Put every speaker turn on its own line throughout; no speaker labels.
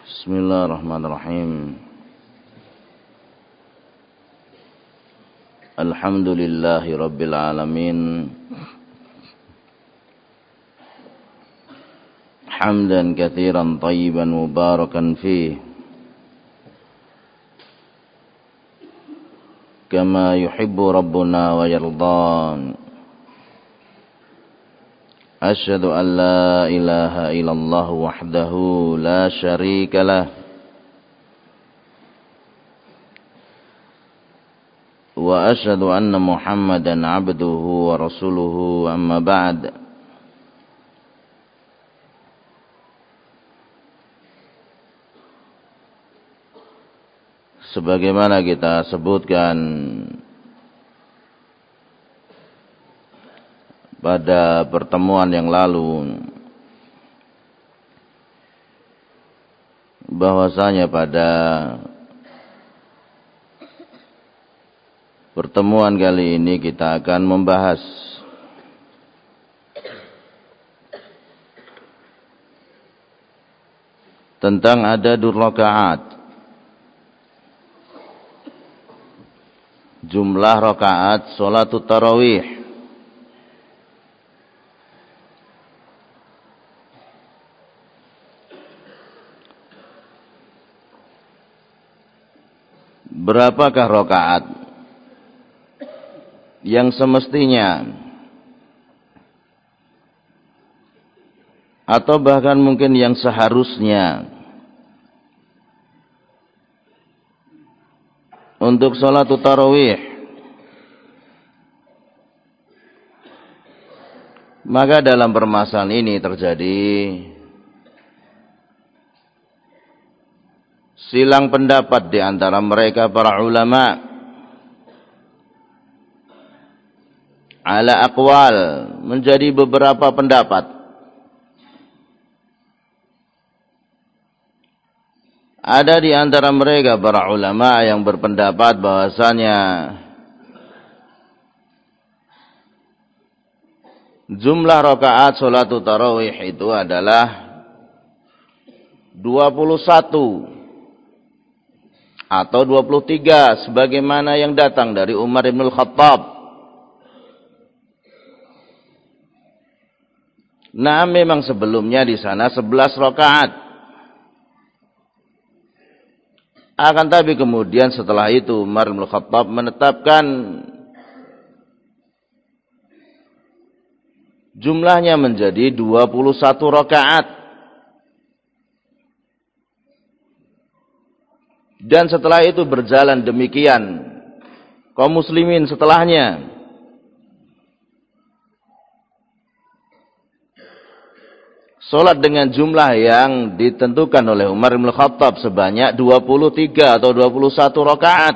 Bismillahirrahmanirrahim. Alhamdulillahi rabbil alamin. Hamdan katsiran thayyiban mubarakan fih. Kama yuhibbu rabbuna wa yardan. Asyhadu an la ilaha illallah wahdahu la syarika lah. Wa asyhadu anna Muhammadan abduhu wa rasuluhu amma ba'd. Sebagaimana kita sebutkan pada pertemuan yang lalu, bahwasanya pada pertemuan kali ini kita akan membahas tentang adadur rakaat, jumlah rakaat salatut tarawih. Berapakah rakaat yang semestinya atau bahkan mungkin yang seharusnya untuk salat tarawih? Maka dalam permasalahan ini terjadi silang pendapat di antara mereka para ulama ala aqwal, menjadi beberapa pendapat. Ada di antara mereka para ulama yang berpendapat bahwasanya jumlah rakaat salat tarawih itu adalah 21 atau 23 sebagaimana yang datang dari Umar bin Khattab. Nah, memang sebelumnya di sana 11 rakaat. Akan tapi kemudian setelah itu Umar bin Khattab menetapkan jumlahnya menjadi 21 rakaat. Dan setelah itu berjalan demikian kaum muslimin setelahnya. Salat dengan jumlah yang ditentukan oleh Umar bin Khattab sebanyak 23 atau 21 rakaat.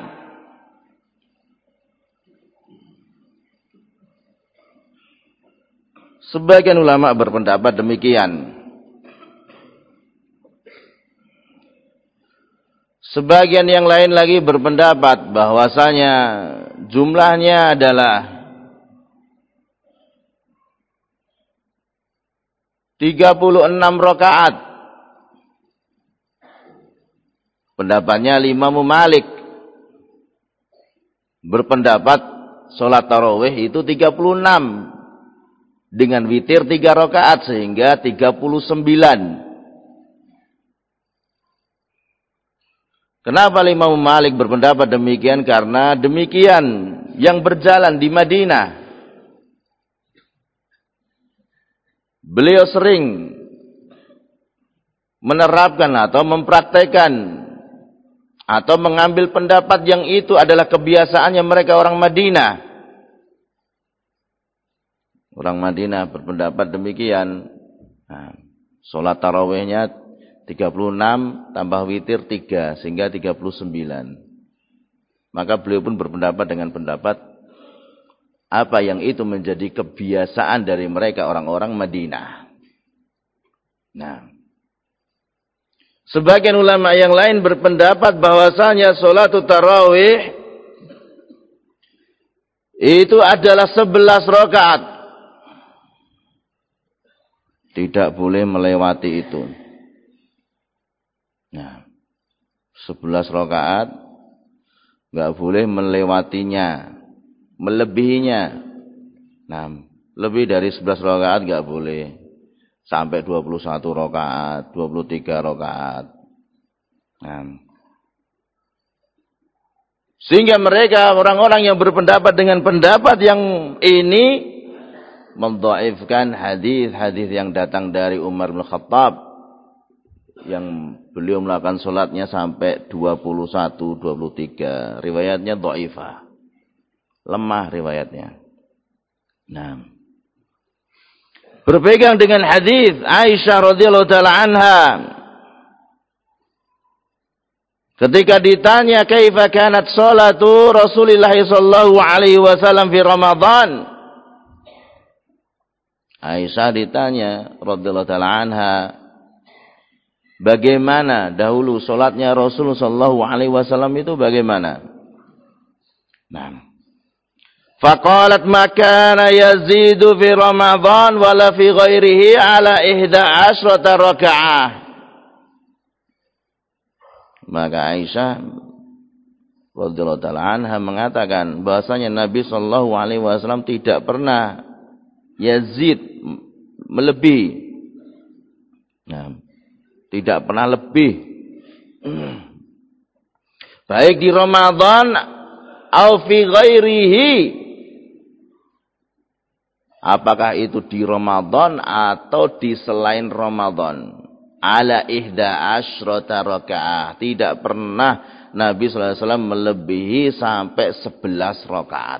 Sebagian ulama berpendapat demikian. Sebagian yang lain lagi berpendapat bahwasanya jumlahnya adalah 36 rakaat. Pendapatnya Imam Malik berpendapat salat tarawih itu 36 dengan witir 3 rakaat sehingga 39. Kenapa Imam Malik berpendapat demikian? Karena demikian yang berjalan di Madinah. Beliau sering menerapkan atau mempraktekkan atau mengambil pendapat yang itu adalah kebiasaannya mereka orang Madinah. Orang Madinah berpendapat demikian. Nah, salat tarawihnya 36 tambah witir 3 sehingga 39. Maka beliau pun berpendapat dengan pendapat apa yang itu menjadi kebiasaan dari mereka orang-orang Madinah. Nah, sebagian ulama yang lain berpendapat bahwasanya salat tarawih itu adalah 11 rakaat. Tidak boleh melewati itu. Nah, 11 rakaat enggak boleh melewatinya, melebihinya. Nah, lebih dari 11 rakaat enggak boleh. Sampai 21 rakaat, 23 rakaat. Nah, sehingga mereka orang-orang yang berpendapat dengan pendapat yang ini mendhaifkan hadis-hadis yang datang dari Umar bin Khattab yang beliau melakukan salatnya sampai 21, 23. Riwayatnya dhaifah. Lemah riwayatnya. Nah, berpegang dengan hadis Aisyah radhiyallahu taala anha ketika ditanya kaifa kanat salatu Rasulillah sallallahu alaihi wasallam fi Ramadan. Aisyah ditanya radhiyallahu taala anha, bagaimana dahulu salatnya Rasul sallallahu alaihi wasallam itu bagaimana? Nah, faqalat ma kana yazidu fi Ramadan wala fi ghairihi ala 11 rakaah. Maka Aisyah radhiyallahu taala anha mengatakan bahasanya Nabi sallallahu alaihi wasallam tidak pernah yazid melebihi. Nah, tidak pernah lebih. Baik di Ramadan atau fi ghairihi. Apakah itu di Ramadan atau di selain Ramadan? Ala 11 rakaah. Tidak pernah Nabi sallallahu alaihi wasallam melebihi sampai 11 rakaat.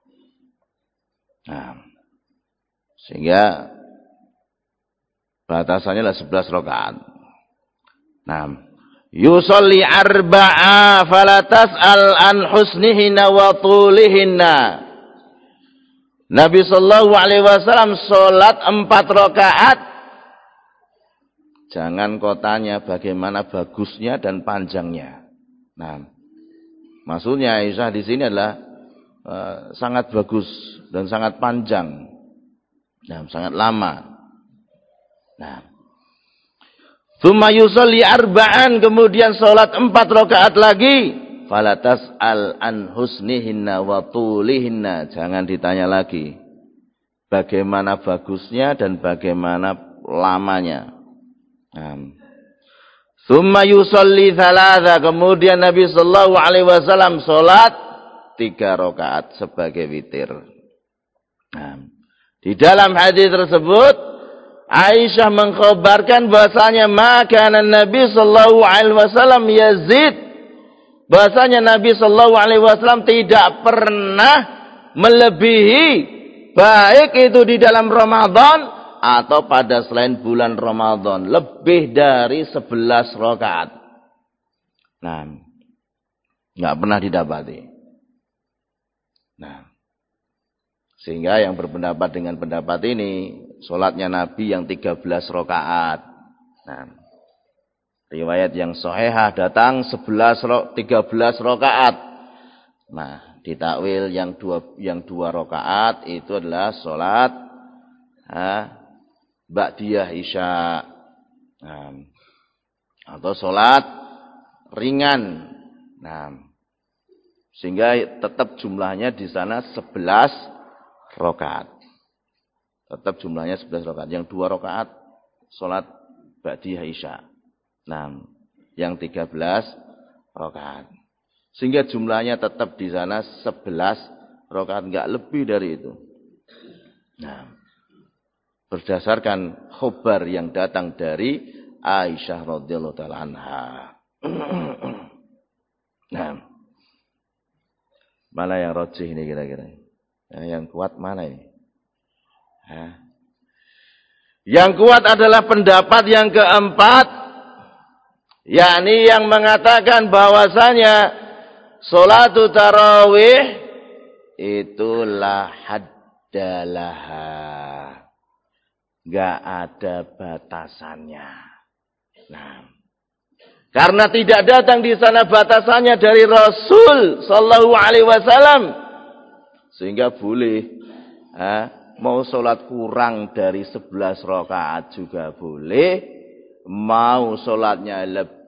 Nah, sehingga batasannya adalah 11 rakaat. Nah, yusolli arba'a falatas'al an husnihinna wa tulihinna. Nabi sallallahu alaihi wasallam salat 4 rakaat. Jangan kau tanya bagaimana bagusnya dan panjangnya. Nah, maksudnya Aisyah di sini adalah sangat bagus dan sangat panjang. Nah, sangat lama. Nah, tsumma yusalli arba'an, kemudian salat 4 rakaat lagi. Fala tas'al an husnihinna wa tulihinna, jangan ditanya lagi bagaimana bagusnya dan bagaimana lamanya. Tsumma yusalli thalatha, kemudian Nabi sallallahu alaihi wasallam salat 3 rakaat sebagai witir. Nah, di dalam hadis tersebut Aisyah mengkhabarkan bahasanya maka Nabi sallallahu alaihi wasallam yazid, bahasanya Nabi sallallahu alaihi wasallam tidak pernah melebihi, baik itu di dalam Ramadan atau pada selain bulan Ramadan, lebih dari 11 rakaat. Nah, enggak pernah didapati. Nah, sehingga yang berpendapat dengan pendapat ini, salatnya Nabi yang 13 rakaat. Nah, riwayat yang sahihah datang 13 rakaat. Nah, ditakwil yang dua rakaat itu adalah salat ba'diyah isya. Nah, atau salat ringan. Nah, sehingga tetap jumlahnya di sana 11 rakaat. Tetap jumlahnya 11 rakaat. Yang 2 rakaat salat ba'diyah isya. Nah, yang 13 rakaat. Sehingga jumlahnya tetap di sana 11 rakaat, enggak lebih dari itu. Nah, berdasarkan khabar yang datang dari Aisyah radhiyallahu taala anha. Nah, mana yang rajih ini kira-kira? Yang kuat mana ini? Yang kuat adalah pendapat yang keempat, yakni yang mengatakan bahwasanya salatu tarawih itulah haddalaha, enggak ada batasannya. Nah, karena tidak datang di sana batasannya dari Rasul sallallahu alaihi wasallam, sehingga boleh mau sholat kurang dari 11 rakaat juga boleh, mau sholatnya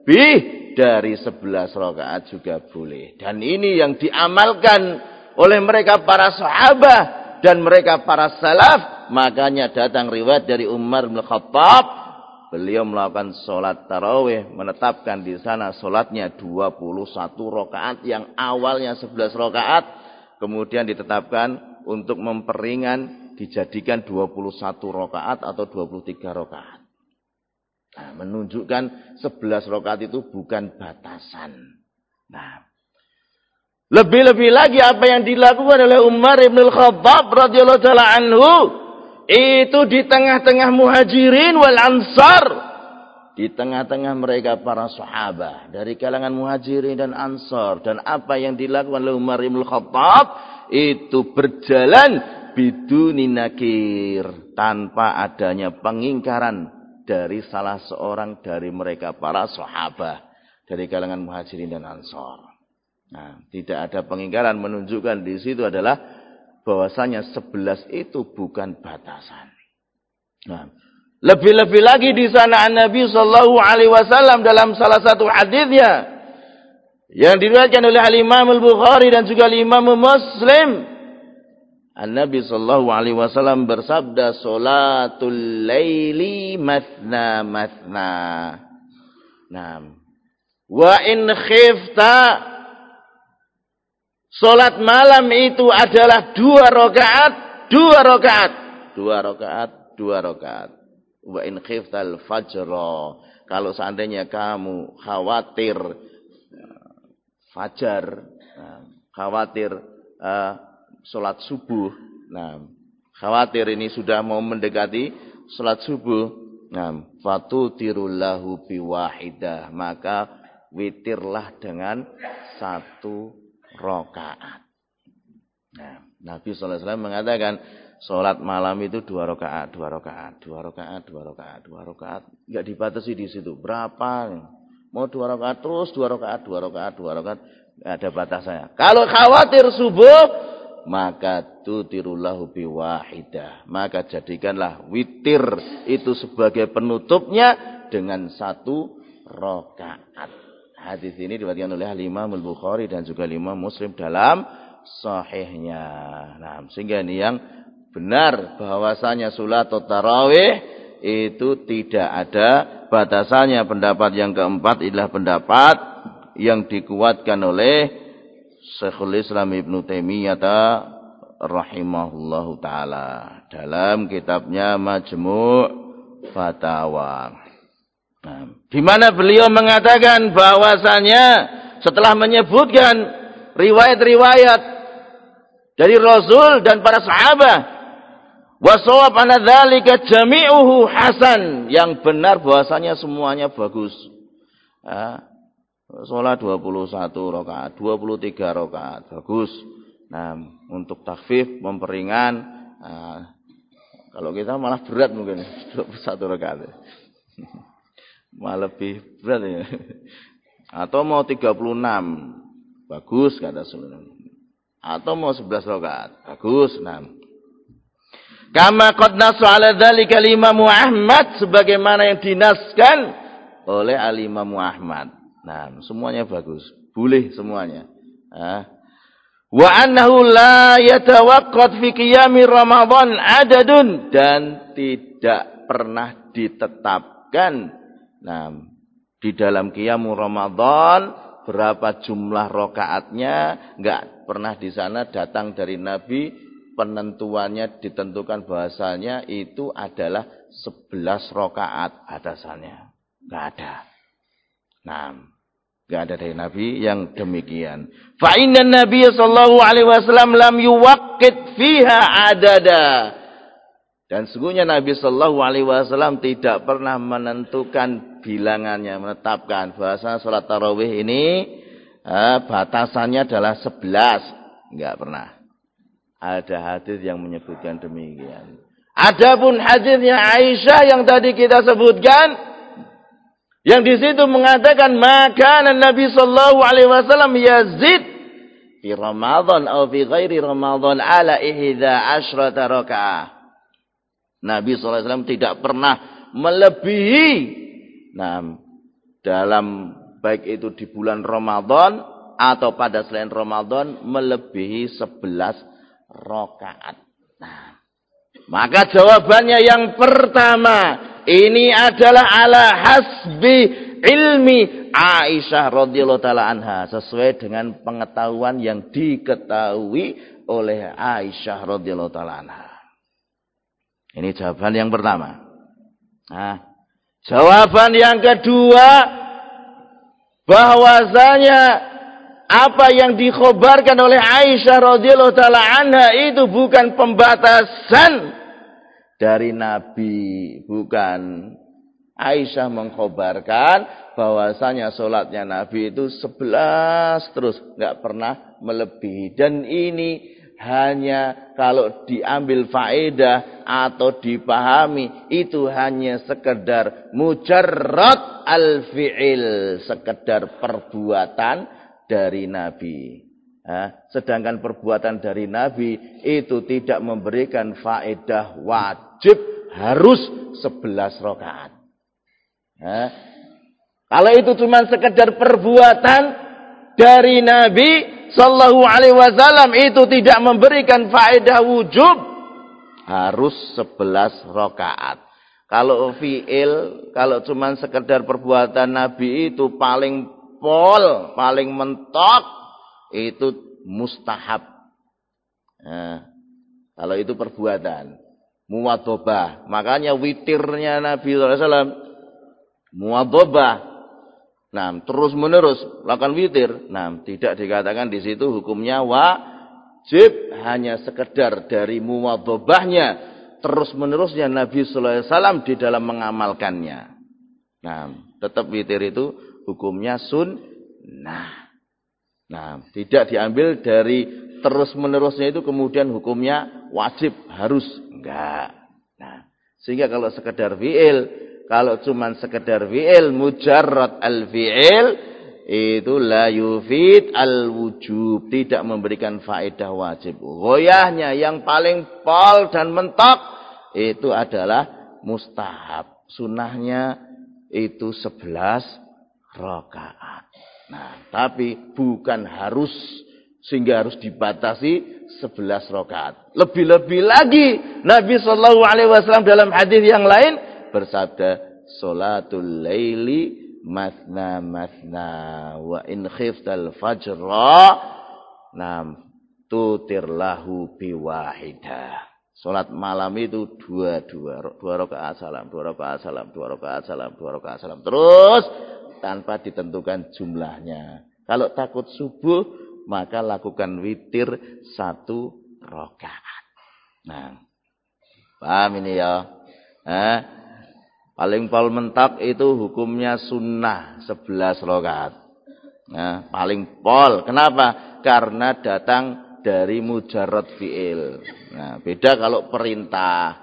lebih dari 11 rakaat juga boleh. Dan ini yang diamalkan oleh mereka para sahabat dan mereka para salaf. Makanya datang riwayat dari Umar bin Khattab, beliau melakukan sholat tarawih, menetapkan di sana sholatnya 21 rakaat yang awalnya 11 rakaat, kemudian ditetapkan untuk memperingan dijadikan 21 rakaat atau 23 rakaat. Nah, menunjukkan 11 rakaat itu bukan batasan. Nah, lebih-lebih lagi apa yang dilakukan oleh Umar bin Khattab radhiyallahu taala anhu itu di tengah-tengah Muhajirin wal Ansar, di tengah-tengah mereka para sahabat dari kalangan Muhajirin dan Ansar, dan apa yang dilakukan oleh Umar bin Khattab itu berjalan biduni nakir, tanpa adanya pengingkaran dari salah seorang dari mereka para sahabat dari kalangan Muhajirin dan Ansar. Nah, tidak ada pengingkaran, menunjukkan di situ adalah bahwasanya 11 itu bukan batasan. Nah, lebih-lebih lagi di sana Nabi sallallahu alaihi wasallam dalam salah satu hadisnya yang diriwayatkan oleh Imam Al-Bukhari dan juga Imam Muslim, Nabi sallallahu alaihi wasallam bersabda, "Salatul laili mathna mathna." Nah, wa in khifta, salat malam itu adalah 2 rakaat, 2 rakaat, 2 rakaat, 2 rakaat. Wa in khiftal fajra, kalau seandainya kamu khawatir fajar, khawatir salat subuh. Nah, khawatir ini sudah mau mendekati salat subuh. Nah, fatutirul lahu biwahidah, maka witirlah dengan 1 rakaat. Nah, Nabi sallallahu alaihi wasallam mengatakan salat malam itu 2 rakaat, 2 rakaat, 2 rakaat, 2 rakaat, 2 rakaat. Enggak dibatasi di situ. Berapa? Mau 2 rakaat terus 2 rakaat, 2 rakaat, 2 rakaat. Enggak ada batasannya. Kalau khawatir subuh, maka tutirullahu biwahidah, maka jadikanlah witir itu sebagai penutupnya dengan 1 rakaat. Hadis ini diriwayatkan oleh Imam Al-Bukhari dan juga Imam Muslim dalam sahihnya. Nah, sehingga ini yang benar bahwasanya salat tarawih itu tidak ada batasannya. Pendapat yang keempat adalah pendapat yang dikuatkan oleh Syekhul Islam Ibnu Taimiyah rahimahullahu taala dalam kitabnya Majmu' Fatawa. Nah, di mana beliau mengatakan bahwasanya setelah menyebutkan riwayat-riwayat dari Rasul dan para sahabat, wa shawab anna dzalika jami'uhu hasan, yang benar bahwasanya semuanya bagus. Salat 21 rakaat, 23 rakaat, bagus. Nah, untuk takhfif, memperingan, kalau kita malah berat mungkin 21 rakaat. Malah lebih berat ya. Atau mau 36, bagus kata Sunan. Atau mau 11 rakaat, bagus. Nah, kama qad nasu ala dzalika Imam Ahmad, sebagaimana yang dinaskan oleh Al-Imam Ahmad. Nah, semuanya bagus, boleh semuanya. Wa annahu la yatawaqqat fi qiyami Ramadan adadun, dan tidak pernah ditetapkan di dalam qiyamul Ramadan berapa jumlah rakaatnya, enggak pernah di sana datang dari Nabi penentuannya ditentukan bahasanya itu adalah 11 rakaat batasannya. Enggak ada. Nah, enggak ada dari Nabi yang demikian. Fa inna Nabiy sallallahu alaihi wasallam lam yuwaqqit fiha adada. Dan sesungguhnya Nabi sallallahu alaihi wasallam tidak pernah menentukan bilangannya, menetapkan bahasa salat tarawih ini batasannya adalah 11. Enggak pernah. Ada hadis yang menyebutkan demikian. Adapun hadisnya Aisyah yang tadi kita sebutkan, yang di situ mengatakan maka Nabi sallallahu alaihi wasallam yazid fi Ramadan atau fi ghairi Ramadan ala 11 rakaat. Nabi sallallahu alaihi wasallam tidak pernah melebihi dalam baik itu di bulan Ramadan atau pada selain Ramadan melebihi 11 rakaat. Nah, maka jawabannya yang pertama, ini adalah ala hasbi ilmi Aisyah radhiyallahu taala anha, sesuai dengan pengetahuan yang diketahui oleh Aisyah radhiyallahu taala anha. Ini jawaban yang pertama. Nah, jawaban yang kedua, bahwasanya apa yang dikhabarkan oleh Aisyah radhiyallahu taala anha itu bukan pembatasan dari Nabi, bukan. Aisyah mengkhabarkan bahwasanya salatnya Nabi itu 11 terus, enggak pernah melebihi. Dan ini hanya kalau diambil faedah atau dipahami, itu hanya sekedar mujarrad al-fi'il, sekedar perbuatan dari Nabi. Sedangkan perbuatan dari Nabi itu tidak memberikan faedah wajib harus 11 rakaat. Kalau itu cuma sekedar perbuatan dari Nabi sallallahu alaihi wasallam, itu tidak memberikan faedah wujub harus 11 rakaat. Kalau fi'il, kalau cuma sekedar perbuatan Nabi itu paling paling mentok itu mustahab. Kalau itu perbuatan muwadhabah, makanya witirnya Nabi sallallahu alaihi wasallam muwadhabah. Nah, terus menerus lakukan witir. Nah, tidak dikatakan di situ hukumnya wajib, hanya sekedar dari muwadhabahnya terus menerusnya Nabi sallallahu alaihi wasallam di dalam mengamalkannya. Nah, tetap witir itu hukumnya sunnah. Nah, tidak diambil dari terus menerusnya itu kemudian hukumnya wajib harus, enggak. Nah, sehingga kalau sekedar fi'il, kalau cuma sekedar fi'il, mujarrad al-fi'il, itu la yufid al-wujub, tidak memberikan faedah wajib. Ghoyahnya yang paling pol dan mentok itu adalah mustahab. Sunnahnya itu 11 rakaat. Nah, tapi bukan harus, sehingga harus dibatasi 11 rakaat. Lebih-lebih lagi Nabi sallallahu alaihi wasallam dalam hadis yang lain bersabda, "Sholatul laili mathna mathna wa in khiftal fajra nam tutir lahu biwahidah." Salat malam itu dua rakaat salam, 2 rakaat salam, 2 rakaat salam, 2 rakaat salam, terus tanpa ditentukan jumlahnya. Kalau takut subuh, maka lakukan witir 1 rakaat. Nah, paham ini ya? Paling pol mentok itu hukumnya sunnah 11 rakaat. Nah, paling pol. Kenapa? Karena datang dari mujarrad fi'il. Nah, beda kalau perintah.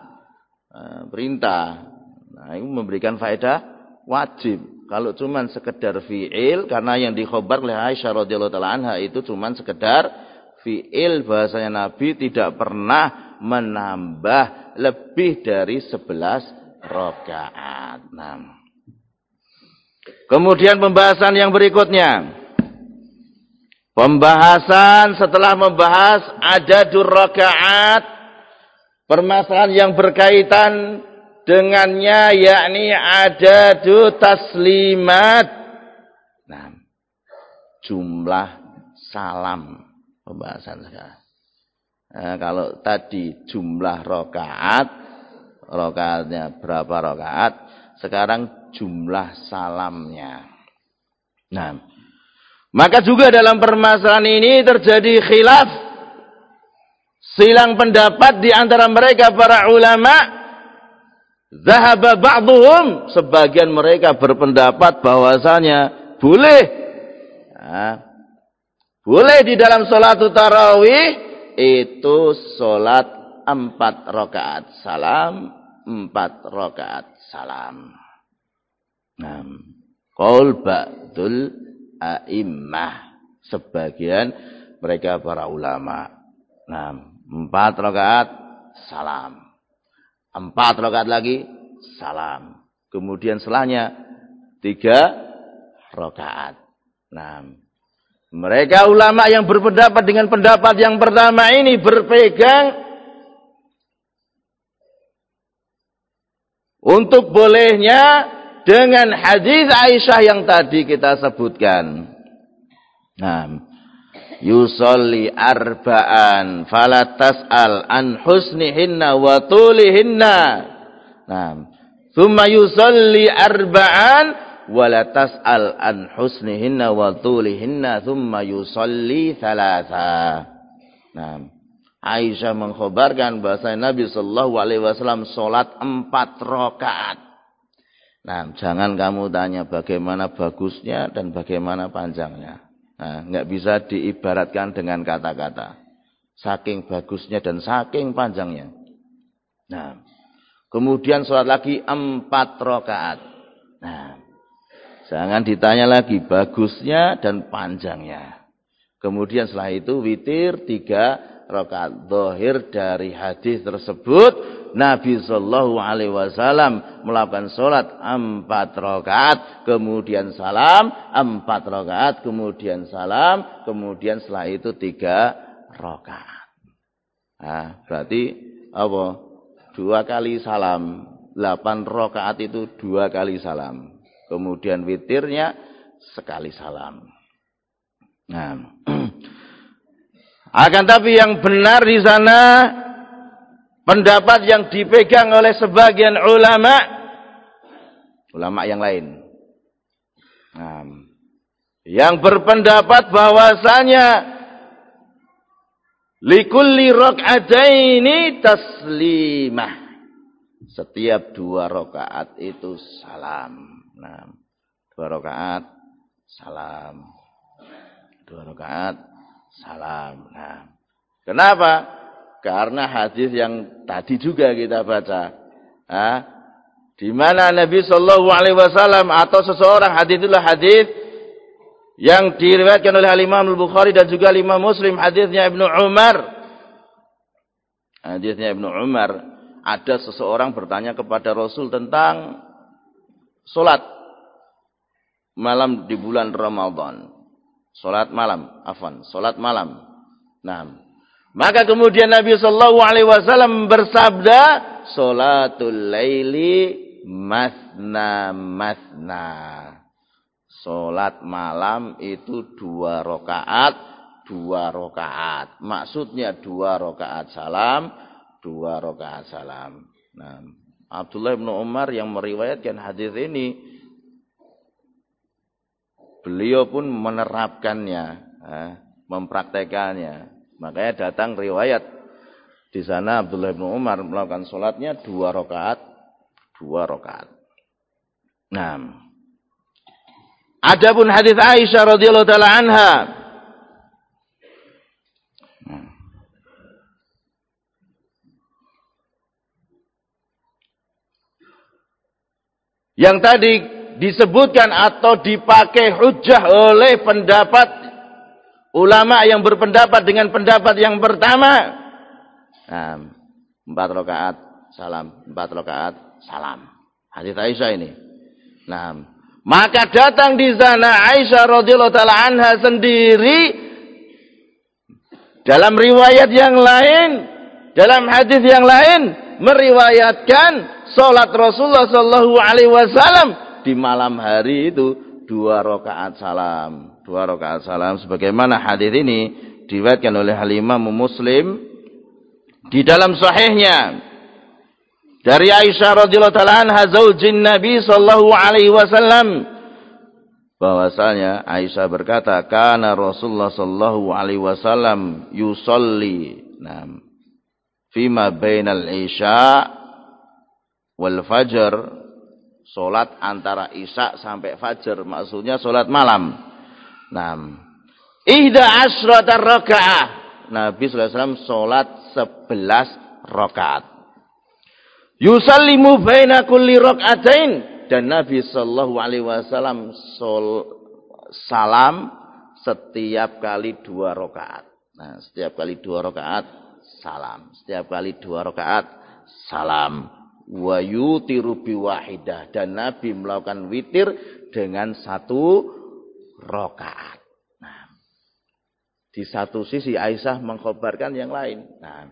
Nah, itu memberikan faedah wajib. Kalau cuma sekedar fi'il, karena yang dikhabar oleh Aisyah radhiyallahu taala anha itu cuma sekedar fi'il, bahasanya Nabi tidak pernah menambah lebih dari 11 rakaat. Nah, kemudian pembahasan yang berikutnya. Pembahasan setelah membahas adadur rakaat, permasalahan yang berkaitan dengannya yakni adadu taslimat. Nah, jumlah salam pembahasan sekarang. Nah, kalau tadi jumlah rakaatnya berapa rakaat, sekarang jumlah salamnya. Nah, maka juga dalam permasalahan ini terjadi khilaf, silang pendapat di antara mereka para ulama. Zahaba ba'dhum, sebagian mereka berpendapat bahwasanya boleh di dalam salat tarawih itu salat 4 rakaat salam, 4 rakaat salam. Nah, qaul ba'dul a'immah, sebagian mereka para ulama. Nah, 4 rakaat salam, 4 rakaat lagi salam, kemudian setelahnya 3 rakaat. Nah, mereka ulama yang berpendapat dengan pendapat yang pertama ini berpegang untuk bolehnya dengan hadis Aisyah yang tadi kita sebutkan. Nah, yusolli arba'an fala tas'al an husnihinna wa tulihinna. Nah, thumma yusolli arba'an wala tas'al an husnihinna wa tulihinna thumma yusolli thalatha. Nah, Aisyah mengkhabarkan bahasa Nabi sallallahu alaihi wasallam salat 4 rakaat. Nah, jangan kamu tanya bagaimana bagusnya dan bagaimana panjangnya. Nah, enggak bisa diibaratkan dengan kata-kata. Saking bagusnya dan saking panjangnya. Nah, kemudian salat lagi 4 rakaat. Nah, jangan ditanya lagi bagusnya dan panjangnya. Kemudian setelah itu witir 3 rakaat. Zahir dari hadis tersebut Nabi sallallahu alaihi wasallam melakukan salat 4 rakaat, kemudian salam, 4 rakaat, kemudian salam, kemudian setelah itu 3 rakaat. Nah, berarti apa? 2 kali salam. 8 rakaat itu 2 kali salam. Kemudian witirnya sekali salam. Nah, akan tapi yang benar di sana pendapat yang dipegang oleh sebagian ulama yang lain. Nah, yang berpendapat bahwasanya likulli rak'ataini taslimah. Setiap 2 rakaat itu salam. Nah, 2 rakaat salam. 2 rakaat salam. Nah, kenapa? Karena hadis yang tadi juga kita baca. Di mana Nabi sallallahu alaihi wasallam atau seseorang, hadis itulah hadis yang diriwayatkan oleh Imam Al-Bukhari dan juga Imam Muslim, hadisnya Ibnu Umar. Hadisnya Ibnu Umar, ada seseorang bertanya kepada Rasul tentang salat malam di bulan Ramadan. Salat malam. Nah, maka kemudian Nabi sallallahu alaihi wasallam bersabda, "Salatul laili masna masna." Salat malam itu 2 rakaat, 2 rakaat. Maksudnya 2 rakaat salam, 2 rakaat salam. Nah, Abdullah bin Umar yang meriwayatkan hadis ini, beliau pun menerapkannya, mempraktekannya. Makanya datang riwayat di sana Abdullah bin Umar melakukan salatnya 2 rakaat, 2 rakaat. Nah, adapun hadis Aisyah radhiyallahu taala anha, yang tadi disebutkan atau dipakai hujjah oleh pendapat ulama yang berpendapat dengan pendapat yang pertama. Nah, 4 rakaat salam, 4 rakaat salam. Hadis Aisyah ini. Nah, maka datang di sana Aisyah radhiyallahu taala anha sendiri dalam riwayat yang lain, dalam hadis yang lain meriwayatkan salat Rasulullah sallallahu alaihi wasallam di malam hari itu 2 rakaat salam. 2 rakaat salam sebagaimana hadis ini diriwayatkan oleh Imam Muslim di dalam sahihnya dari Aisyah radhiyallahu taala anha zaujin Nabi sallallahu alaihi wasallam, bahwasanya Aisyah berkata, kana Rasulullah sallallahu alaihi wasallam yusolli fima bainal isya wal fajr, salat antara isya sampai fajar, maksudnya salat malam. Ihda asyrata rakaah, Nabi sallallahu alaihi wasallam salat 11 rakaat. Yusallimu baina kulli rakaatain, dan Nabi sallallahu alaihi wasallam salam setiap kali 2 rakaat. Nah, setiap kali 2 rakaat salam, setiap kali 2 rakaat salam. Wa yutiru bi wahidah, dan Nabi melakukan witir dengan 1 rakaat. Nah, di satu sisi Aisyah mengkhabarkan yang lain. Nah,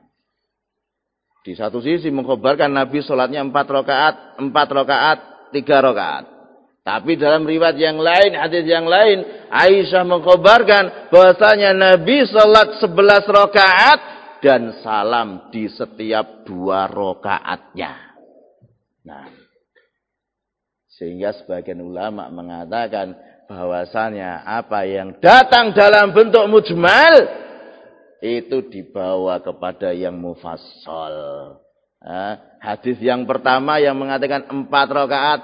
di satu sisi mengkhabarkan Nabi sholatnya 4 rakaat, 3 rakaat. Tapi dalam riwayat yang lain, hadis yang lain, Aisyah mengkhabarkan bahwasanya Nabi sholat 11 rakaat dan salam di setiap 2 rakaatnya. Nah, sehingga sebagian ulama mengatakan bahwasanya apa yang datang dalam bentuk mujmal itu dibawa kepada yang mufassal. Hadis yang pertama yang mengatakan 4 rakaat,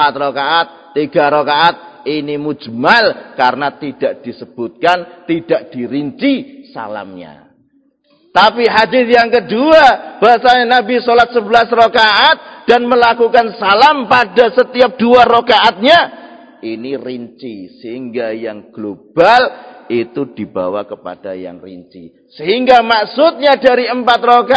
3 rakaat ini mujmal karena tidak disebutkan, tidak dirinci salamnya. Tapi hadis yang kedua bahwasanya Nabi sholat 11 rakaat dan melakukan salam pada setiap 2 rakaatnya, ini rinci sehingga yang global itu dibawa kepada yang rinci. Sehingga maksudnya dari 4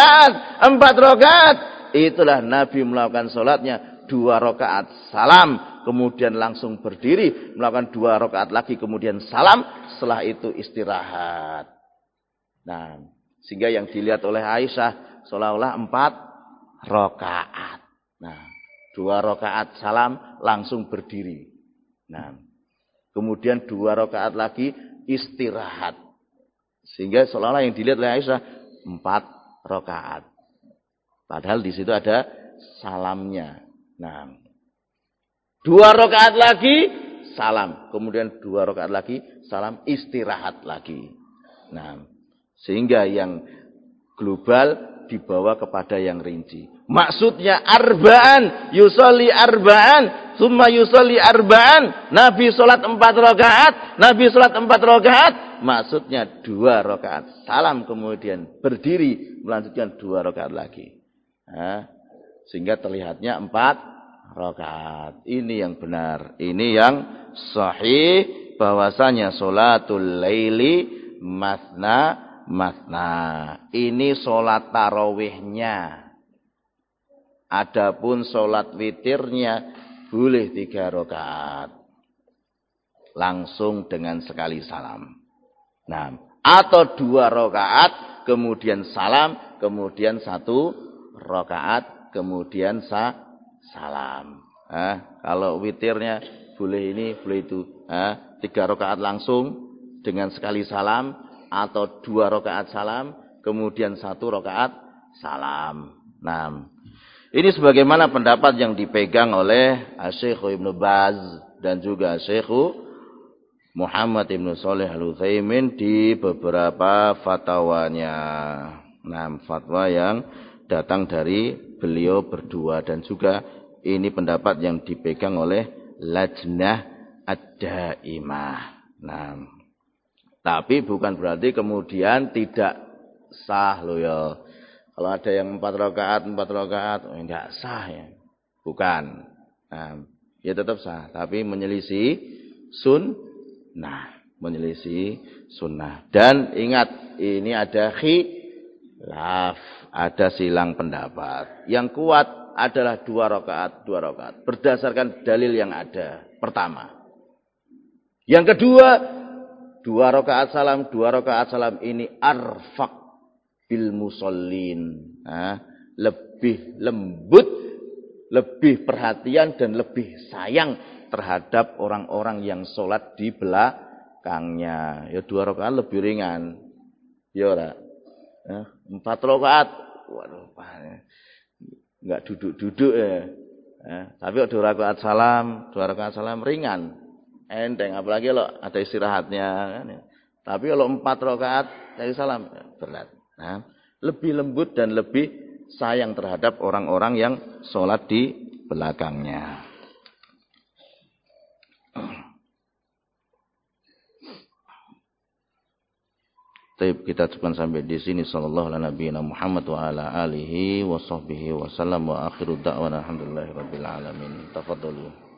rakaat itulah Nabi melakukan sholatnya 2 rakaat salam, kemudian langsung berdiri melakukan 2 rakaat lagi, kemudian salam, setelah itu istirahat. Nah, sehingga yang dilihat oleh Aisyah seolah-olah 4 rakaat. Nah, 2 rakaat salam langsung berdiri. Nah, kemudian 2 rakaat lagi istirahat. Sehingga seolah-olah yang dilihat oleh Aisyah 4 rakaat. Padahal di situ ada salamnya. Nah, 2 rakaat lagi salam, kemudian 2 rakaat lagi salam, istirahat lagi. Nah, sehingga yang global dibawa kepada yang rinci. Maksudnya arba'an, yusolli arba'an, summa yusolli arba'an. Nabi sholat 4 rakaat, Nabi sholat 4 rakaat. Maksudnya 2 rakaat salam, kemudian berdiri melanjutkan 2 rakaat lagi. Nah, sehingga terlihatnya 4 rakaat. Ini yang benar, ini yang sahih, bahwasanya sholatul laili masna. Ini sholat tarawihnya. Adapun sholat witirnya boleh 3 rakaat. Langsung dengan sekali salam. Nah, atau 2 rakaat, kemudian salam, kemudian 1 rakaat, kemudian salam. Kalau witirnya boleh ini, boleh itu. 3 rakaat langsung dengan sekali salam, atau 2 rakaat salam, kemudian 1 rakaat salam. Nah, ini sebagaimana pendapat yang dipegang oleh Syekh Ibnu Baz dan juga Syekh Muhammad Ibnu Shalih Al-Utsaimin di beberapa fatwanya. Nah, fatwa yang datang dari beliau berdua, dan juga ini pendapat yang dipegang oleh Lajnah Ad-Daimah. Nah, tapi bukan berarti kemudian tidak sah loh ya. Kalau ada yang 4 rakaat, enggak sah ya. Bukan. Nah, ya tetap sah, tapi menyelisih sunnah. Dan ingat, ini ada khilaf, ada silang pendapat. Yang kuat adalah 2 rakaat. Berdasarkan dalil yang ada. Pertama. Yang kedua, 2 rakaat salam ini arfaq bil musallin. Lebih lembut, lebih perhatian dan lebih sayang terhadap orang-orang yang sholat di belakangnya. Ya 2 rakaat lebih ringan. Ya ora. 4 rakaat, waduh, enggak duduk-duduk ya. Tapi 2 rakaat salam ringan. Enteng, apalagi kalau ada istirahatnya kan ya. Tapi kalau 4 rakaat dari salam berat. Nah, lebih lembut dan lebih sayang terhadap orang-orang yang sholat di belakangnya. Baik, kita cukupkan sampai di sini. Sallallahu ala nabiyina Muhammad wa ala alihi wa sahbihi wa sallam, wa akhiru da'wana alhamdulillahi rabbil alamin. Tafadhalu.